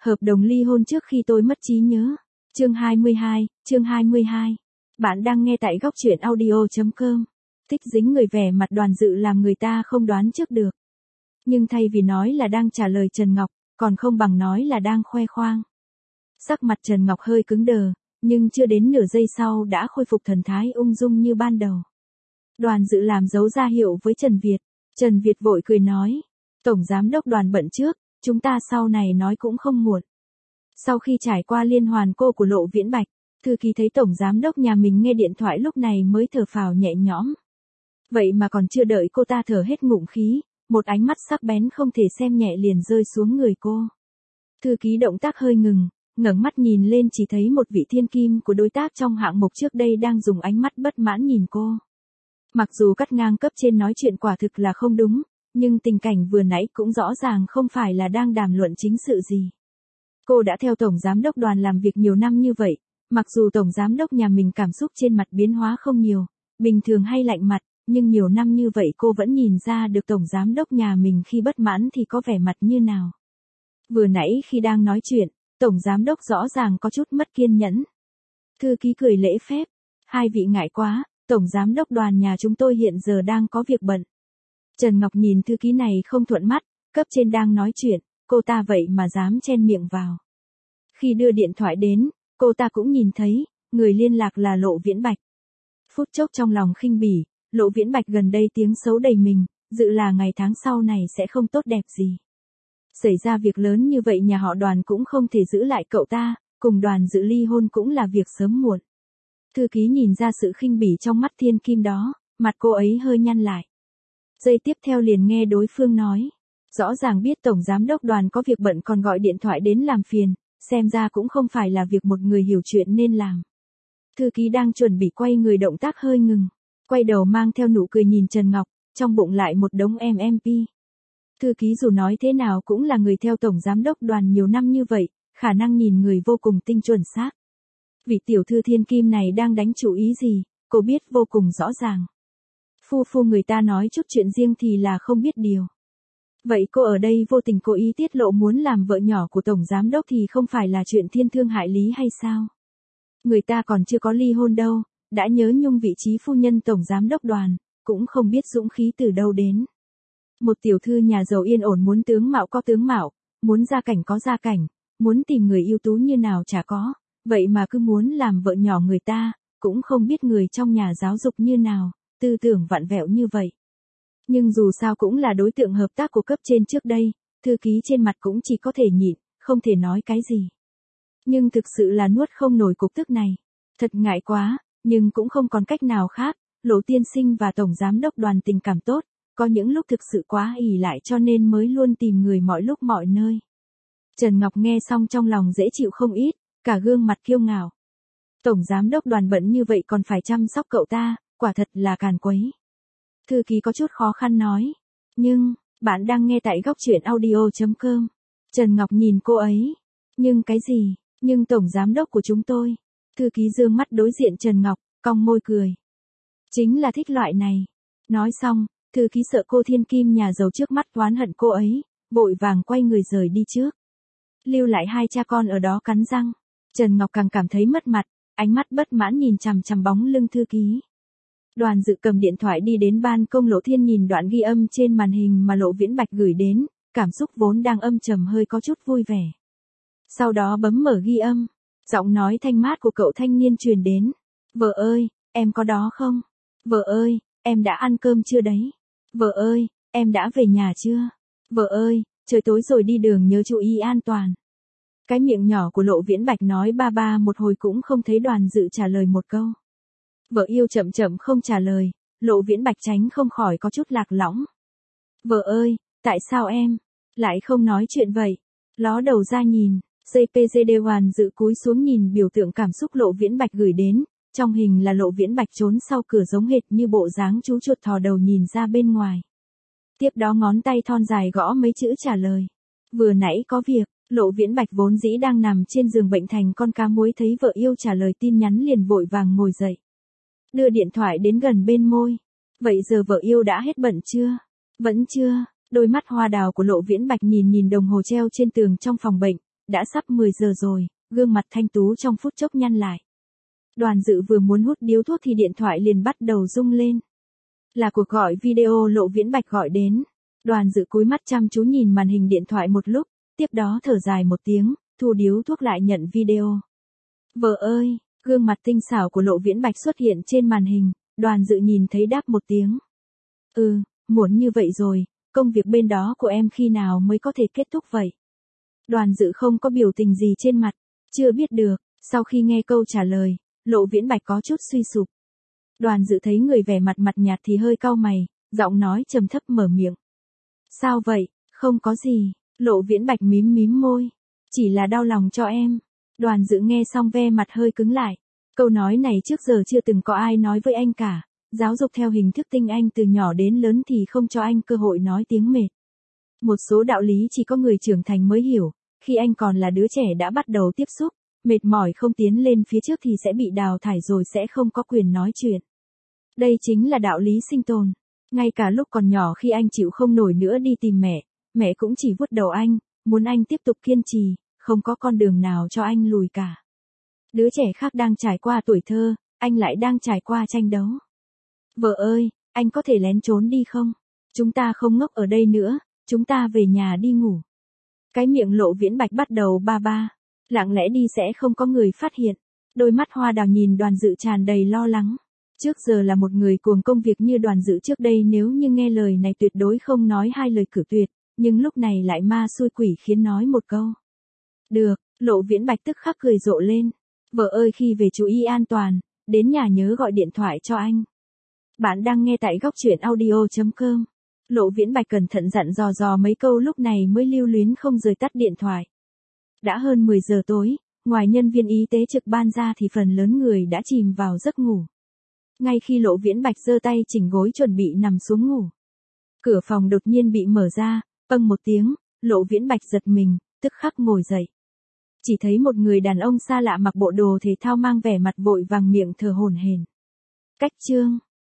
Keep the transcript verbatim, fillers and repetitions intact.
Hợp đồng ly hôn trước khi tôi mất trí nhớ. Chương hai mươi hai, chương hai mươi hai. Bạn đang nghe tại góc truyện audio chấm com. Thích dính người vẻ mặt Đoàn Dự làm người ta không đoán trước được. Nhưng thay vì nói là đang trả lời Trần Ngọc, còn không bằng nói là đang khoe khoang. Sắc mặt Trần Ngọc hơi cứng đờ, nhưng chưa đến nửa giây sau đã khôi phục thần thái ung dung như ban đầu. Đoàn Dự làm dấu ra hiệu với Trần Việt. Trần Việt vội cười nói. Tổng giám đốc Đoàn bận trước, chúng ta sau này nói cũng không muộn. Sau khi trải qua liên hoàn cô của Lộ Viễn Bạch, thư ký thấy tổng giám đốc nhà mình nghe điện thoại lúc này mới thở phào nhẹ nhõm. Vậy mà còn chưa đợi cô ta thở hết ngụm khí, một ánh mắt sắc bén không thể xem nhẹ liền rơi xuống người cô. Thư ký động tác hơi ngừng, ngẩng mắt nhìn lên chỉ thấy một vị thiên kim của đối tác trong hạng mục trước đây đang dùng ánh mắt bất mãn nhìn cô. Mặc dù cắt ngang cấp trên nói chuyện quả thực là không đúng, nhưng tình cảnh vừa nãy cũng rõ ràng không phải là đang đàm luận chính sự gì. Cô đã theo tổng giám đốc Đoàn làm việc nhiều năm như vậy, mặc dù tổng giám đốc nhà mình cảm xúc trên mặt biến hóa không nhiều, bình thường hay lạnh mặt, nhưng nhiều năm như vậy cô vẫn nhìn ra được tổng giám đốc nhà mình khi bất mãn thì có vẻ mặt như nào. Vừa nãy khi đang nói chuyện, tổng giám đốc rõ ràng có chút mất kiên nhẫn. Thư ký cười lễ phép, hai vị ngại quá, tổng giám đốc Đoàn nhà chúng tôi hiện giờ đang có việc bận. Trần Ngọc nhìn thư ký này không thuận mắt, cấp trên đang nói chuyện, cô ta vậy mà dám chen miệng vào. Khi đưa điện thoại đến, cô ta cũng nhìn thấy, người liên lạc là Lộ Viễn Bạch. Phút chốc trong lòng khinh bỉ, Lộ Viễn Bạch gần đây tiếng xấu đầy mình, dự là ngày tháng sau này sẽ không tốt đẹp gì. Xảy ra việc lớn như vậy nhà họ Đoàn cũng không thể giữ lại cậu ta, cùng Đoàn Dự ly hôn cũng là việc sớm muộn. Thư ký nhìn ra sự khinh bỉ trong mắt thiên kim đó, mặt cô ấy hơi nhăn lại. Giây tiếp theo liền nghe đối phương nói. Rõ ràng biết tổng giám đốc Đoàn có việc bận còn gọi điện thoại đến làm phiền, xem ra cũng không phải là việc một người hiểu chuyện nên làm. Thư ký đang chuẩn bị quay người động tác hơi ngừng, quay đầu mang theo nụ cười nhìn Trần Ngọc, trong bụng lại một đống em em pê. Thư ký dù nói thế nào cũng là người theo tổng giám đốc Đoàn nhiều năm như vậy, khả năng nhìn người vô cùng tinh chuẩn xác. Vị tiểu thư thiên kim này đang đánh chủ ý gì, cô biết vô cùng rõ ràng. Phu phu người ta nói chút chuyện riêng thì là không biết điều. Vậy cô ở đây vô tình cố ý tiết lộ muốn làm vợ nhỏ của tổng giám đốc thì không phải là chuyện thiên thương hại lý hay sao? Người ta còn chưa có ly hôn đâu, đã nhớ nhung vị trí phu nhân tổng giám đốc Đoàn, cũng không biết dũng khí từ đâu đến. Một tiểu thư nhà giàu yên ổn muốn tướng mạo có tướng mạo, muốn gia cảnh có gia cảnh, muốn tìm người ưu tú như nào chả có, vậy mà cứ muốn làm vợ nhỏ người ta, cũng không biết người trong nhà giáo dục như nào, tư tưởng vặn vẹo như vậy. Nhưng dù sao cũng là đối tượng hợp tác của cấp trên trước đây, thư ký trên mặt cũng chỉ có thể nhịn, không thể nói cái gì. Nhưng thực sự là nuốt không nổi cục tức này. Thật ngại quá, nhưng cũng không còn cách nào khác, Lộ tiên sinh và tổng giám đốc Đoàn tình cảm tốt, có những lúc thực sự quá ỷ lại cho nên mới luôn tìm người mọi lúc mọi nơi. Trần Ngọc nghe xong trong lòng dễ chịu không ít, cả gương mặt kiêu ngạo. Tổng giám đốc Đoàn bận như vậy còn phải chăm sóc cậu ta, quả thật là càn quấy. Thư ký có chút khó khăn nói. Nhưng, bạn đang nghe tại góc truyện audio chấm com. Trần Ngọc nhìn cô ấy. Nhưng cái gì? Nhưng tổng giám đốc của chúng tôi. Thư ký dương mắt đối diện Trần Ngọc, cong môi cười. Chính là thích loại này. Nói xong, thư ký sợ cô thiên kim nhà giàu trước mắt oán hận cô ấy, vội vàng quay người rời đi trước. Lưu lại hai cha con ở đó cắn răng. Trần Ngọc càng cảm thấy mất mặt, ánh mắt bất mãn nhìn chằm chằm bóng lưng thư ký. Đoàn Dự cầm điện thoại đi đến ban công Lộ Thiên nhìn đoạn ghi âm trên màn hình mà Lộ Viễn Bạch gửi đến, cảm xúc vốn đang âm trầm hơi có chút vui vẻ. Sau đó bấm mở ghi âm, giọng nói thanh mát của cậu thanh niên truyền đến. Vợ ơi, em có đó không? Vợ ơi, em đã ăn cơm chưa đấy? Vợ ơi, em đã về nhà chưa? Vợ ơi, trời tối rồi đi đường nhớ chú ý an toàn. Cái miệng nhỏ của Lộ Viễn Bạch nói ba ba một hồi cũng không thấy Đoàn Dự trả lời một câu. Vợ yêu chậm chậm không trả lời, Lộ Viễn Bạch tránh không khỏi có chút lạc lõng. Vợ ơi, tại sao em lại không nói chuyện vậy? Ló đầu ra nhìn, giê pê giê đê Đoàn Dự cúi xuống nhìn biểu tượng cảm xúc Lộ Viễn Bạch gửi đến, trong hình là Lộ Viễn Bạch trốn sau cửa giống hệt như bộ dáng chú chuột thò đầu nhìn ra bên ngoài. Tiếp đó ngón tay thon dài gõ mấy chữ trả lời. Vừa nãy có việc, Lộ Viễn Bạch vốn dĩ đang nằm trên giường bệnh thành con cá muối thấy vợ yêu trả lời tin nhắn liền vội vàng ngồi dậy. Đưa điện thoại đến gần bên môi. Vậy giờ vợ yêu đã hết bận chưa? Vẫn chưa. Đôi mắt hoa đào của Lộ Viễn Bạch nhìn nhìn đồng hồ treo trên tường trong phòng bệnh, đã sắp mười giờ rồi, gương mặt thanh tú trong phút chốc nhăn lại. Đoàn Dự vừa muốn hút điếu thuốc thì điện thoại liền bắt đầu rung lên. Là cuộc gọi video Lộ Viễn Bạch gọi đến. Đoàn Dự cúi mắt chăm chú nhìn màn hình điện thoại một lúc, tiếp đó thở dài một tiếng, thu điếu thuốc lại nhận video. Vợ ơi, gương mặt tinh xảo của Lộ Viễn Bạch xuất hiện trên màn hình, Đoàn Dự nhìn thấy đáp một tiếng. Ừ, muốn như vậy rồi, công việc bên đó của em khi nào mới có thể kết thúc vậy? Đoàn Dự không có biểu tình gì trên mặt, chưa biết được, sau khi nghe câu trả lời, Lộ Viễn Bạch có chút suy sụp. Đoàn Dự thấy người vẻ mặt mặt nhạt thì hơi cau mày, giọng nói trầm thấp mở miệng. Sao vậy, không có gì, Lộ Viễn Bạch mím mím môi, chỉ là đau lòng cho em. Đoàn Dự nghe xong ve mặt hơi cứng lại, câu nói này trước giờ chưa từng có ai nói với anh cả, giáo dục theo hình thức tinh anh từ nhỏ đến lớn thì không cho anh cơ hội nói tiếng mệt. Một số đạo lý chỉ có người trưởng thành mới hiểu, khi anh còn là đứa trẻ đã bắt đầu tiếp xúc, mệt mỏi không tiến lên phía trước thì sẽ bị đào thải rồi sẽ không có quyền nói chuyện. Đây chính là đạo lý sinh tồn. Ngay cả lúc còn nhỏ khi anh chịu không nổi nữa đi tìm mẹ, mẹ cũng chỉ vuốt đầu anh, muốn anh tiếp tục kiên trì, không có con đường nào cho anh lùi cả. Đứa trẻ khác đang trải qua tuổi thơ, anh lại đang trải qua tranh đấu. Vợ ơi, anh có thể lén trốn đi không? Chúng ta không ngốc ở đây nữa, chúng ta về nhà đi ngủ. Cái miệng Lộ Viễn Bạch bắt đầu ba ba, lặng lẽ đi sẽ không có người phát hiện. Đôi mắt hoa đào nhìn Đoàn Dự tràn đầy lo lắng. Trước giờ là một người cuồng công việc như Đoàn Dự trước đây, nếu như nghe lời này tuyệt đối không nói hai lời cử tuyệt, nhưng lúc này lại ma xui quỷ khiến nói một câu. Được, Lộ Viễn Bạch tức khắc cười rộ lên. Vợ ơi, khi về chú ý an toàn, đến nhà nhớ gọi điện thoại cho anh. Bạn đang nghe tại góc truyện audio chấm com. Lộ Viễn Bạch cẩn thận dặn dò dò mấy câu lúc này mới lưu luyến không rời tắt điện thoại. Đã hơn mười giờ tối, ngoài nhân viên y tế trực ban ra thì phần lớn người đã chìm vào giấc ngủ. Ngay khi Lộ Viễn Bạch giơ tay chỉnh gối chuẩn bị nằm xuống ngủ, cửa phòng đột nhiên bị mở ra, bâng một tiếng, Lộ Viễn Bạch giật mình, tức khắc ngồi dậy. Chỉ thấy một người đàn ông xa lạ mặc bộ đồ thể thao mang vẻ mặt vội vàng, miệng thở hổn hển. Cách chương